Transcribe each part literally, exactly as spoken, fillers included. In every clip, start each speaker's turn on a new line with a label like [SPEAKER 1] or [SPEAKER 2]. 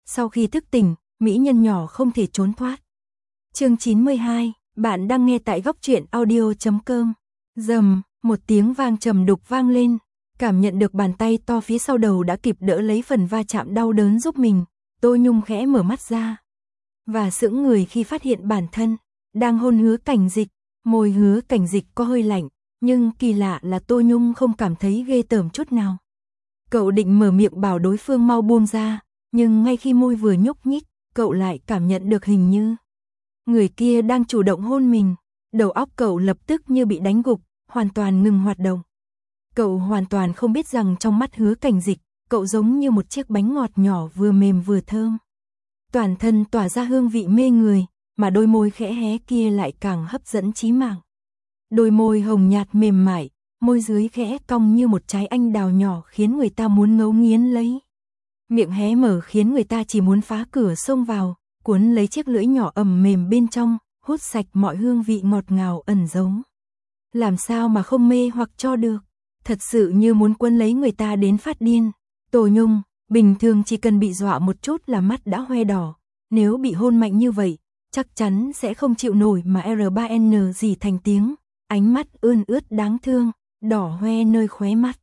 [SPEAKER 1] Sau khi thức tỉnh, mỹ nhân nhỏ không thể trốn thoát. Chương chín mươi hai, bạn đang nghe tại góc truyện audio chấm com. Rầm, một tiếng vang trầm đục vang lên, cảm nhận được bàn tay to phía sau đầu đã kịp đỡ lấy phần va chạm đau đớn giúp mình, Tô Nhung khẽ mở mắt ra. Và sững người khi phát hiện bản thân đang hôn Hứa Cảnh Dịch, môi Hứa Cảnh Dịch có hơi lạnh, nhưng kỳ lạ là Tô Nhung không cảm thấy ghê tởm chút nào. Cậu định mở miệng bảo đối phương mau buông ra, nhưng ngay khi môi vừa nhúc nhích, cậu lại cảm nhận được hình như người kia đang chủ động hôn mình. Đầu óc cậu lập tức như bị đánh gục, hoàn toàn ngừng hoạt động. Cậu hoàn toàn không biết rằng trong mắt Hứa Cảnh Dịch, cậu giống như một chiếc bánh ngọt nhỏ vừa mềm vừa thơm. Toàn thân tỏa ra hương vị mê người, mà đôi môi khẽ hé kia lại càng hấp dẫn chí mạng. Đôi môi hồng nhạt mềm mại, môi dưới khẽ cong như một trái anh đào nhỏ khiến người ta muốn ngấu nghiến lấy. Miệng hé mở khiến người ta chỉ muốn phá cửa xông vào, cuốn lấy chiếc lưỡi nhỏ ẩm mềm bên trong, hút sạch mọi hương vị ngọt ngào ẩn giấu. Làm sao mà không mê hoặc cho được, thật sự như muốn cuốn lấy người ta đến phát điên. Tô Nhung, bình thường chỉ cần bị dọa một chút là mắt đã hoe đỏ, nếu bị hôn mạnh như vậy, chắc chắn sẽ không chịu nổi mà R ba N gì thành tiếng, ánh mắt ươn ướt đáng thương, đỏ hoe nơi khóe mắt.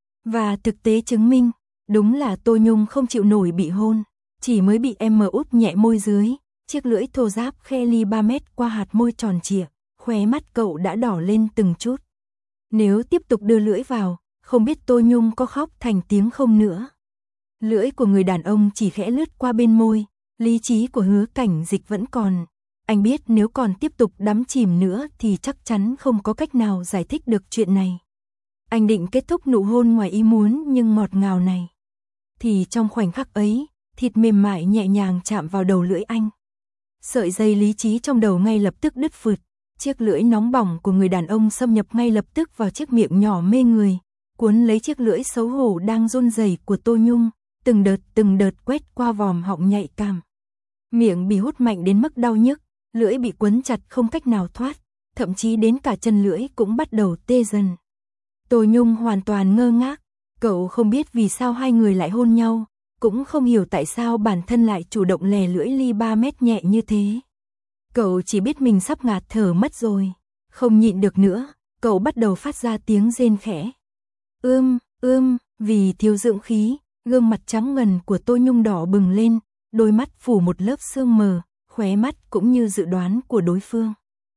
[SPEAKER 1] Và thực tế chứng minh, đúng là Tô Nhung không chịu nổi bị hôn, chỉ mới bị em mờ út nhẹ môi dưới, chiếc lưỡi thô ráp khe ly ba mét qua hạt môi tròn trịa, khóe mắt cậu đã đỏ lên từng chút. Nếu tiếp tục đưa lưỡi vào, không biết Tô Nhung có khóc thành tiếng không nữa. Lưỡi của người đàn ông chỉ khẽ lướt qua bên môi, lý trí của Hứa Cảnh Dịch vẫn còn. Anh biết nếu còn tiếp tục đắm chìm nữa thì chắc chắn không có cách nào giải thích được chuyện này. Anh định kết thúc nụ hôn ngoài ý muốn nhưng ngọt ngào này. Thì trong khoảnh khắc ấy, thịt mềm mại nhẹ nhàng chạm vào đầu lưỡi anh. Sợi dây lý trí trong đầu ngay lập tức đứt phượt, chiếc lưỡi nóng bỏng của người đàn ông xâm nhập ngay lập tức vào chiếc miệng nhỏ mê người, cuốn lấy chiếc lưỡi xấu hổ đang run rẩy của Tô Nhung, từng đợt từng đợt quét qua vòm họng nhạy cảm. Miệng bị hút mạnh đến mức đau nhức, lưỡi bị quấn chặt không cách nào thoát, thậm chí đến cả chân lưỡi cũng bắt đầu tê dần. Tô Nhung hoàn toàn ngơ ngác, cậu không biết vì sao hai người lại hôn nhau, cũng không hiểu tại sao bản thân lại chủ động lè lưỡi ly ba mét nhẹ như thế. Cậu chỉ biết mình sắp ngạt thở mất rồi, không nhịn được nữa, cậu bắt đầu phát ra tiếng rên khẽ. Ưm, ưm, vì thiếu dưỡng khí, gương mặt trắng ngần của Tô Nhung đỏ bừng lên, đôi mắt phủ một lớp sương mờ, khóe mắt cũng như dự đoán của đối phương.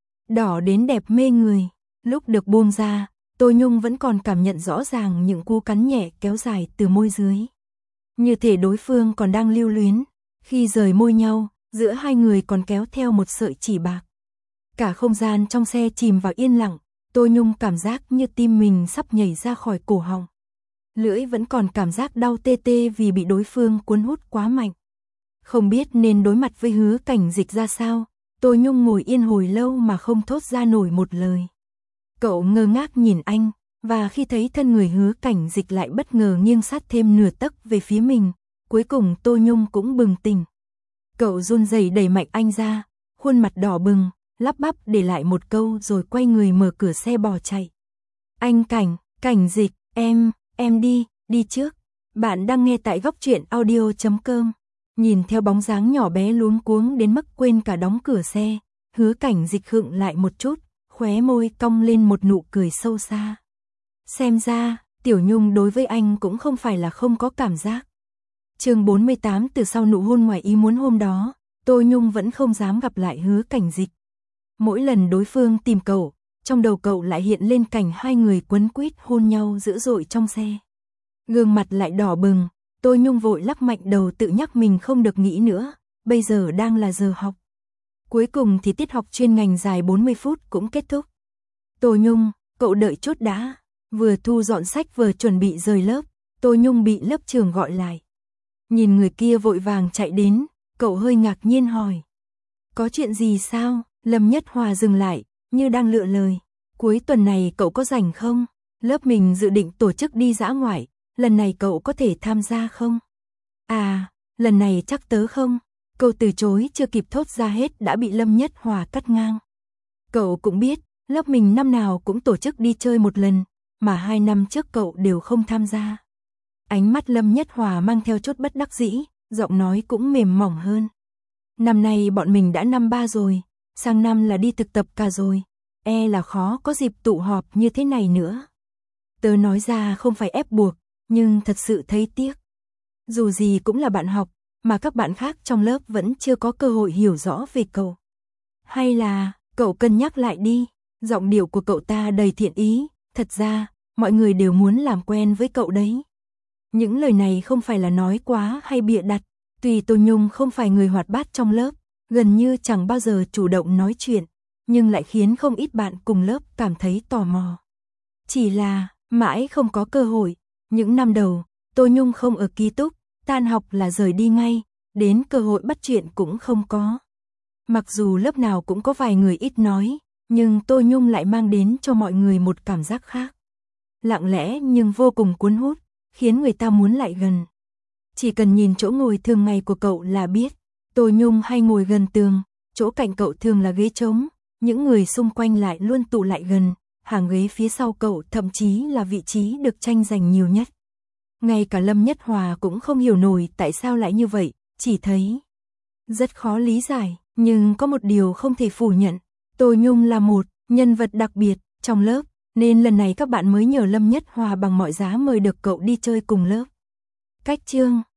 [SPEAKER 1] Đỏ đến đẹp mê người, lúc được buông ra, Tô Nhung vẫn còn cảm nhận rõ ràng những cú cắn nhẹ kéo dài từ môi dưới. Như thể đối phương còn đang lưu luyến, khi rời môi nhau, giữa hai người còn kéo theo một sợi chỉ bạc. Cả không gian trong xe chìm vào yên lặng, Tô Nhung cảm giác như tim mình sắp nhảy ra khỏi cổ họng. Lưỡi vẫn còn cảm giác đau tê tê vì bị đối phương cuốn hút quá mạnh. Không biết nên đối mặt với Hứa Cảnh Dịch ra sao, Tô Nhung ngồi yên hồi lâu mà không thốt ra nổi một lời. Cậu ngơ ngác nhìn anh, và khi thấy thân người Hứa Cảnh Dịch lại bất ngờ nghiêng sát thêm nửa tấc về phía mình, cuối cùng Tô Nhung cũng bừng tỉnh. Cậu run rẩy đẩy mạnh anh ra, khuôn mặt đỏ bừng, lắp bắp để lại một câu rồi quay người mở cửa xe bỏ chạy. Anh Cảnh, Cảnh Dịch, em, em đi, đi trước. Bạn đang nghe tại góc truyện audio chấm com. Nhìn theo bóng dáng nhỏ bé luống cuống đến mức quên cả đóng cửa xe, Hứa Cảnh Dịch khựng lại một chút, khóe môi cong lên một nụ cười sâu xa. Xem ra, Tiểu Nhung đối với anh cũng không phải là không có cảm giác. Chương bốn mươi tám. Từ sau nụ hôn ngoài ý muốn hôm đó, Tô Nhung vẫn không dám gặp lại Hứa Cảnh Dịch. Mỗi lần đối phương tìm cậu, trong đầu cậu lại hiện lên cảnh hai người quấn quýt hôn nhau dữ dội trong xe. Gương mặt lại đỏ bừng, Tô Nhung vội lắc mạnh đầu tự nhắc mình không được nghĩ nữa, bây giờ đang là giờ học. Cuối cùng thì tiết học chuyên ngành dài bốn mươi phút cũng kết thúc. Tô Nhung, cậu đợi chút đã. Vừa thu dọn sách vừa chuẩn bị rời lớp, Tô Nhung bị lớp trưởng gọi lại. Nhìn người kia vội vàng chạy đến, cậu hơi ngạc nhiên hỏi. Có chuyện gì sao? Lâm Nhất Hòa dừng lại, như đang lựa lời. Cuối tuần này cậu có rảnh không? Lớp mình dự định tổ chức đi dã ngoại, lần này cậu có thể tham gia không? À, lần này chắc tớ không. Câu từ chối chưa kịp thốt ra hết đã bị Lâm Nhất Hòa cắt ngang. Cậu cũng biết, lớp mình năm nào cũng tổ chức đi chơi một lần, mà hai năm trước cậu đều không tham gia. Ánh mắt Lâm Nhất Hòa mang theo chút bất đắc dĩ, giọng nói cũng mềm mỏng hơn. Năm nay bọn mình đã năm ba rồi, sang năm là đi thực tập cả rồi, e là khó có dịp tụ họp như thế này nữa. Tớ nói ra không phải ép buộc, nhưng thật sự thấy tiếc. Dù gì cũng là bạn học, mà các bạn khác trong lớp vẫn chưa có cơ hội hiểu rõ về cậu. Hay là, cậu cân nhắc lại đi, giọng điệu của cậu ta đầy thiện ý, thật ra, mọi người đều muốn làm quen với cậu đấy. Những lời này không phải là nói quá hay bịa đặt, tuy Tô Nhung không phải người hoạt bát trong lớp, gần như chẳng bao giờ chủ động nói chuyện, nhưng lại khiến không ít bạn cùng lớp cảm thấy tò mò. Chỉ là, mãi không có cơ hội, những năm đầu, Tô Nhung không ở ký túc, tan học là rời đi ngay, đến cơ hội bắt chuyện cũng không có. Mặc dù lớp nào cũng có vài người ít nói, nhưng Tô Nhung lại mang đến cho mọi người một cảm giác khác. Lặng lẽ nhưng vô cùng cuốn hút, khiến người ta muốn lại gần. Chỉ cần nhìn chỗ ngồi thường ngày của cậu là biết, Tô Nhung hay ngồi gần tường, chỗ cạnh cậu thường là ghế trống, những người xung quanh lại luôn tụ lại gần, hàng ghế phía sau cậu thậm chí là vị trí được tranh giành nhiều nhất. Ngay cả Lâm Nhất Hòa cũng không hiểu nổi tại sao lại như vậy, chỉ thấy rất khó lý giải, nhưng có một điều không thể phủ nhận, Tô Nhung là một nhân vật đặc biệt trong lớp, nên lần này các bạn mới nhờ Lâm Nhất Hòa bằng mọi giá mời được cậu đi chơi cùng lớp. Cách chương